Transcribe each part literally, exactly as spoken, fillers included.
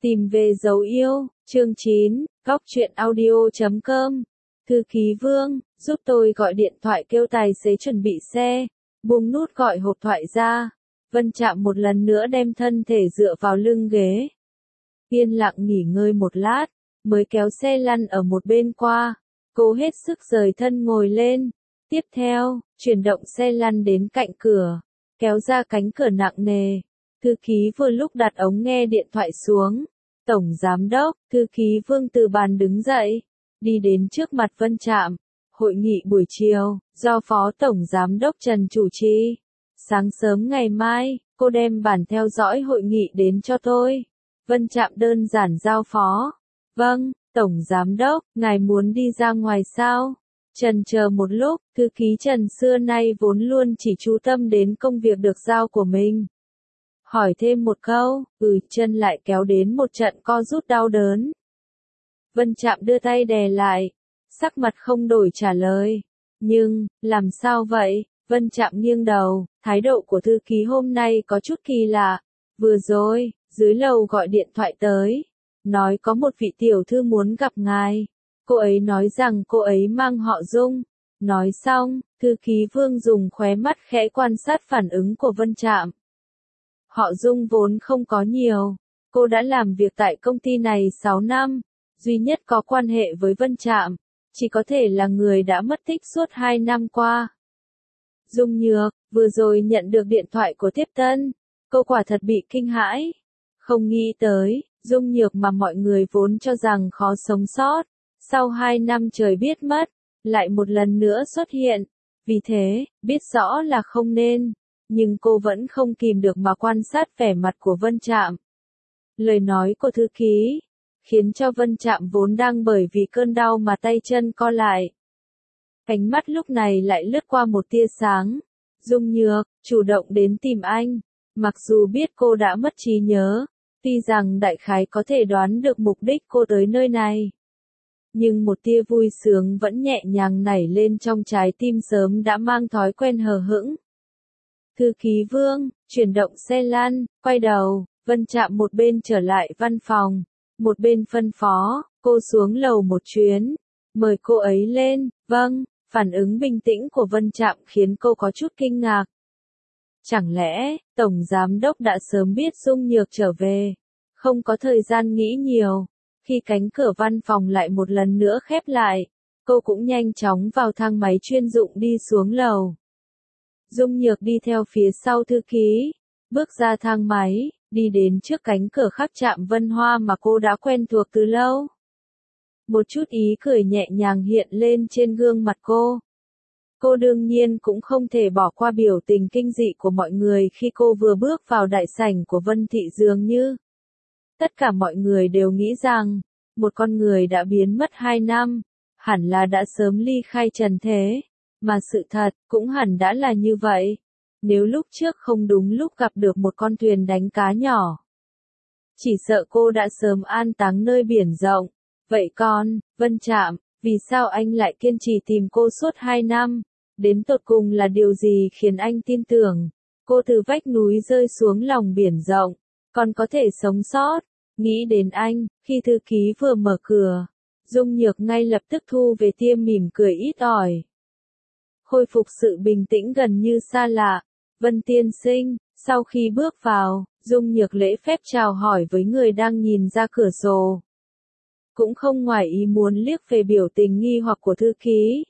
Tìm về dấu yêu, chương chín, góc truyện audio chấm com. Thư ký Vương, giúp tôi gọi điện thoại kêu tài xế chuẩn bị xe. Buông nút gọi hộp thoại ra. Vân Trạm một lần nữa đem thân thể dựa vào lưng ghế. Yên lặng nghỉ ngơi một lát, mới kéo xe lăn ở một bên qua. Cố hết sức rời thân ngồi lên. Tiếp theo, chuyển động xe lăn đến cạnh cửa, kéo ra cánh cửa nặng nề. Thư ký vừa lúc đặt ống nghe điện thoại xuống. Tổng Giám đốc, Thư ký Vương từ bàn đứng dậy, đi đến trước mặt Vân Trạm. Hội nghị buổi chiều, do Phó Tổng Giám đốc Trần chủ trì. Sáng sớm ngày mai, cô đem bản theo dõi hội nghị đến cho tôi. Vân Trạm đơn giản giao phó. Vâng, Tổng Giám đốc, ngài muốn đi ra ngoài sao? Trần chờ một lúc, thư ký Trần xưa nay vốn luôn chỉ chú tâm đến công việc được giao của mình. Hỏi thêm một câu, ừ, chân lại kéo đến một trận co rút đau đớn. Vân Trạm đưa tay đè lại, sắc mặt không đổi trả lời. Nhưng, làm sao vậy? Vân Trạm nghiêng đầu, thái độ của thư ký hôm nay có chút kỳ lạ. Vừa rồi, dưới lầu gọi điện thoại tới, nói có một vị tiểu thư muốn gặp ngài. Cô ấy nói rằng cô ấy mang họ Dung. Nói xong, thư ký Vương dùng khóe mắt khẽ quan sát phản ứng của Vân Trạm. Họ Dung vốn không có nhiều. Cô đã làm việc tại công ty này sáu năm. Duy nhất có quan hệ với Vân Trạm, chỉ có thể là người đã mất tích suốt hai năm qua. Dung Nhược, vừa rồi nhận được điện thoại của tiếp tân. Cô quả thật bị kinh hãi. Không nghĩ tới, Dung Nhược mà mọi người vốn cho rằng khó sống sót. Sau hai năm trời biết mất, lại một lần nữa xuất hiện. Vì thế, biết rõ là không nên. Nhưng cô vẫn không kìm được mà quan sát vẻ mặt của Vân Trạm. Lời nói của thư ký khiến cho Vân Trạm vốn đang bởi vì cơn đau mà tay chân co lại. Ánh mắt lúc này lại lướt qua một tia sáng. Dung Nhược, chủ động đến tìm anh. Mặc dù biết cô đã mất trí nhớ, tuy rằng đại khái có thể đoán được mục đích cô tới nơi này. Nhưng một tia vui sướng vẫn nhẹ nhàng nảy lên trong trái tim sớm đã mang thói quen hờ hững. Thư ký Vương, chuyển động xe lăn, quay đầu, Vân Trạm một bên trở lại văn phòng, một bên phân phó, cô xuống lầu một chuyến, mời cô ấy lên. Vâng, phản ứng bình tĩnh của Vân Trạm khiến cô có chút kinh ngạc. Chẳng lẽ, Tổng Giám đốc đã sớm biết Dung Nhược trở về, không có thời gian nghĩ nhiều. Khi cánh cửa văn phòng lại một lần nữa khép lại, cô cũng nhanh chóng vào thang máy chuyên dụng đi xuống lầu. Dung Nhược đi theo phía sau thư ký, bước ra thang máy, đi đến trước cánh cửa khắc Trạm Vân Hoa mà cô đã quen thuộc từ lâu. Một chút ý cười nhẹ nhàng hiện lên trên gương mặt cô. Cô đương nhiên cũng không thể bỏ qua biểu tình kinh dị của mọi người khi cô vừa bước vào đại sảnh của Vân Thị dường như. Tất cả mọi người đều nghĩ rằng, một con người đã biến mất hai năm, hẳn là đã sớm ly khai trần thế. Mà sự thật, cũng hẳn đã là như vậy. Nếu lúc trước không đúng lúc gặp được một con thuyền đánh cá nhỏ, chỉ sợ cô đã sớm an táng nơi biển rộng. Vậy con, Vân Trạm, vì sao anh lại kiên trì tìm cô suốt hai năm? Đến tột cùng là điều gì khiến anh tin tưởng, cô từ vách núi rơi xuống lòng biển rộng, còn có thể sống sót? Nghĩ đến anh, khi thư ký vừa mở cửa, Dung Nhược ngay lập tức thu về tia mỉm cười ít ỏi. Khôi phục sự bình tĩnh gần như xa lạ. Vân tiên sinh, sau khi bước vào, Dung Nhược lễ phép chào hỏi với người đang nhìn ra cửa sổ. Cũng không ngoài ý muốn liếc về biểu tình nghi hoặc của thư ký.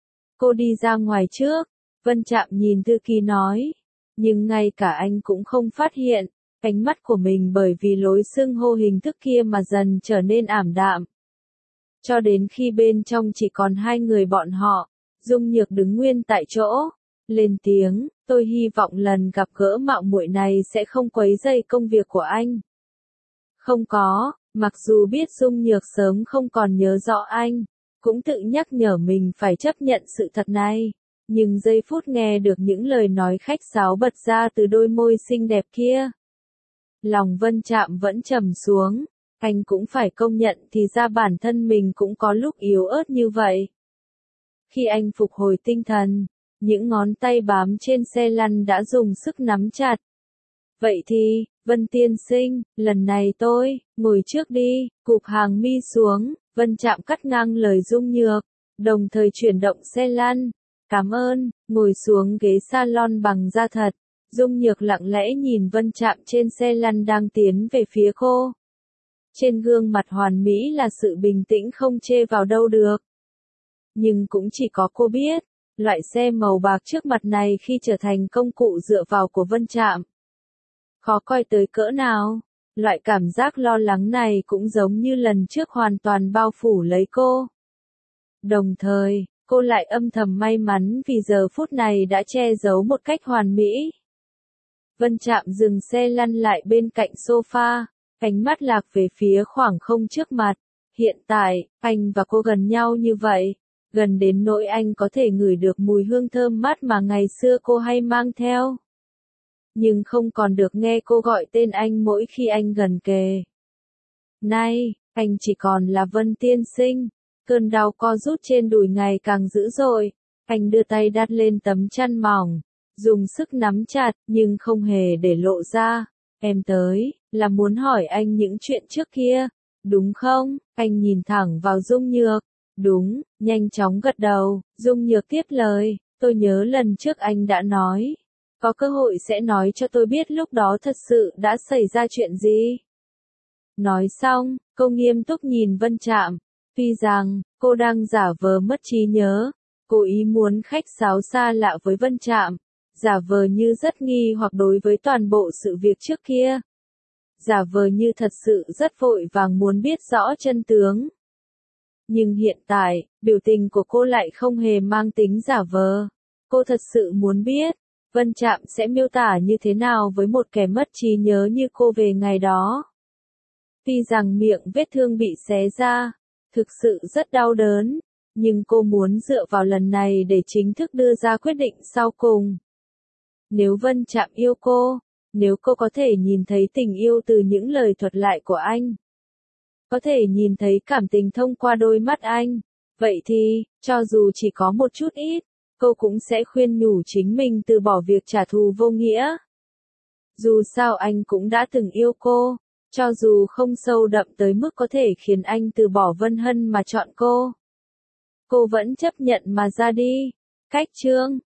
Cô đi ra ngoài trước, Vân Trạm nhìn thư ký nói. Nhưng ngay cả anh cũng không phát hiện, ánh mắt của mình bởi vì lối xưng hô hình thức kia mà dần trở nên ảm đạm. Cho đến khi bên trong chỉ còn hai người bọn họ. Dung Nhược đứng nguyên tại chỗ, lên tiếng, tôi hy vọng lần gặp gỡ mạo muội này sẽ không quấy rầy công việc của anh. Không có, mặc dù biết Dung Nhược sớm không còn nhớ rõ anh, cũng tự nhắc nhở mình phải chấp nhận sự thật này. Nhưng giây phút nghe được những lời nói khách sáo bật ra từ đôi môi xinh đẹp kia, lòng Vân Trạm vẫn trầm xuống, anh cũng phải công nhận thì ra bản thân mình cũng có lúc yếu ớt như vậy. Khi anh phục hồi tinh thần, những ngón tay bám trên xe lăn đã dùng sức nắm chặt. Vậy thì, Vân tiên sinh, lần này tôi, ngồi trước đi, cụp hàng mi xuống, Vân Trạm cắt ngang lời Dung Nhược, đồng thời chuyển động xe lăn. Cảm ơn, ngồi xuống ghế salon bằng da thật. Dung Nhược lặng lẽ nhìn Vân Trạm trên xe lăn đang tiến về phía cô. Trên gương mặt hoàn mỹ là sự bình tĩnh không chê vào đâu được. Nhưng cũng chỉ có cô biết, loại xe màu bạc trước mặt này khi trở thành công cụ dựa vào của Vân Trạm. Khó coi tới cỡ nào, loại cảm giác lo lắng này cũng giống như lần trước hoàn toàn bao phủ lấy cô. Đồng thời, cô lại âm thầm may mắn vì giờ phút này đã che giấu một cách hoàn mỹ. Vân Trạm dừng xe lăn lại bên cạnh sofa, ánh mắt lạc về phía khoảng không trước mặt. Hiện tại, anh và cô gần nhau như vậy, gần đến nỗi anh có thể ngửi được mùi hương thơm mát mà ngày xưa cô hay mang theo. Nhưng không còn được nghe cô gọi tên anh mỗi khi anh gần kề. Nay, anh chỉ còn là Vân tiên sinh. Cơn đau co rút trên đùi ngày càng dữ dội. Anh đưa tay đặt lên tấm chăn mỏng, dùng sức nắm chặt, nhưng không hề để lộ ra. Em tới, là muốn hỏi anh những chuyện trước kia, đúng không? Anh nhìn thẳng vào Dung Nhược. Đúng, nhanh chóng gật đầu. Dung Nhược tiếp lời, tôi nhớ lần trước anh đã nói, có cơ hội sẽ nói cho tôi biết lúc đó thật sự đã xảy ra chuyện gì. Nói xong, cô nghiêm túc nhìn Vân Trạm. Tuy rằng, cô đang giả vờ mất trí nhớ, cố ý muốn khách sáo xa lạ với Vân Trạm, giả vờ như rất nghi hoặc đối với toàn bộ sự việc trước kia. Giả vờ như thật sự rất vội vàng muốn biết rõ chân tướng. Nhưng hiện tại, biểu tình của cô lại không hề mang tính giả vờ. Cô thật sự muốn biết, Vân Trạm sẽ miêu tả như thế nào với một kẻ mất trí nhớ như cô về ngày đó. Tuy rằng miệng vết thương bị xé ra, thực sự rất đau đớn, nhưng cô muốn dựa vào lần này để chính thức đưa ra quyết định sau cùng. Nếu Vân Trạm yêu cô, nếu cô có thể nhìn thấy tình yêu từ những lời thuật lại của anh, có thể nhìn thấy cảm tình thông qua đôi mắt anh, vậy thì, cho dù chỉ có một chút ít, cô cũng sẽ khuyên nhủ chính mình từ bỏ việc trả thù vô nghĩa. Dù sao anh cũng đã từng yêu cô, cho dù không sâu đậm tới mức có thể khiến anh từ bỏ Vân Hân mà chọn cô. Cô vẫn chấp nhận mà ra đi. Cách chương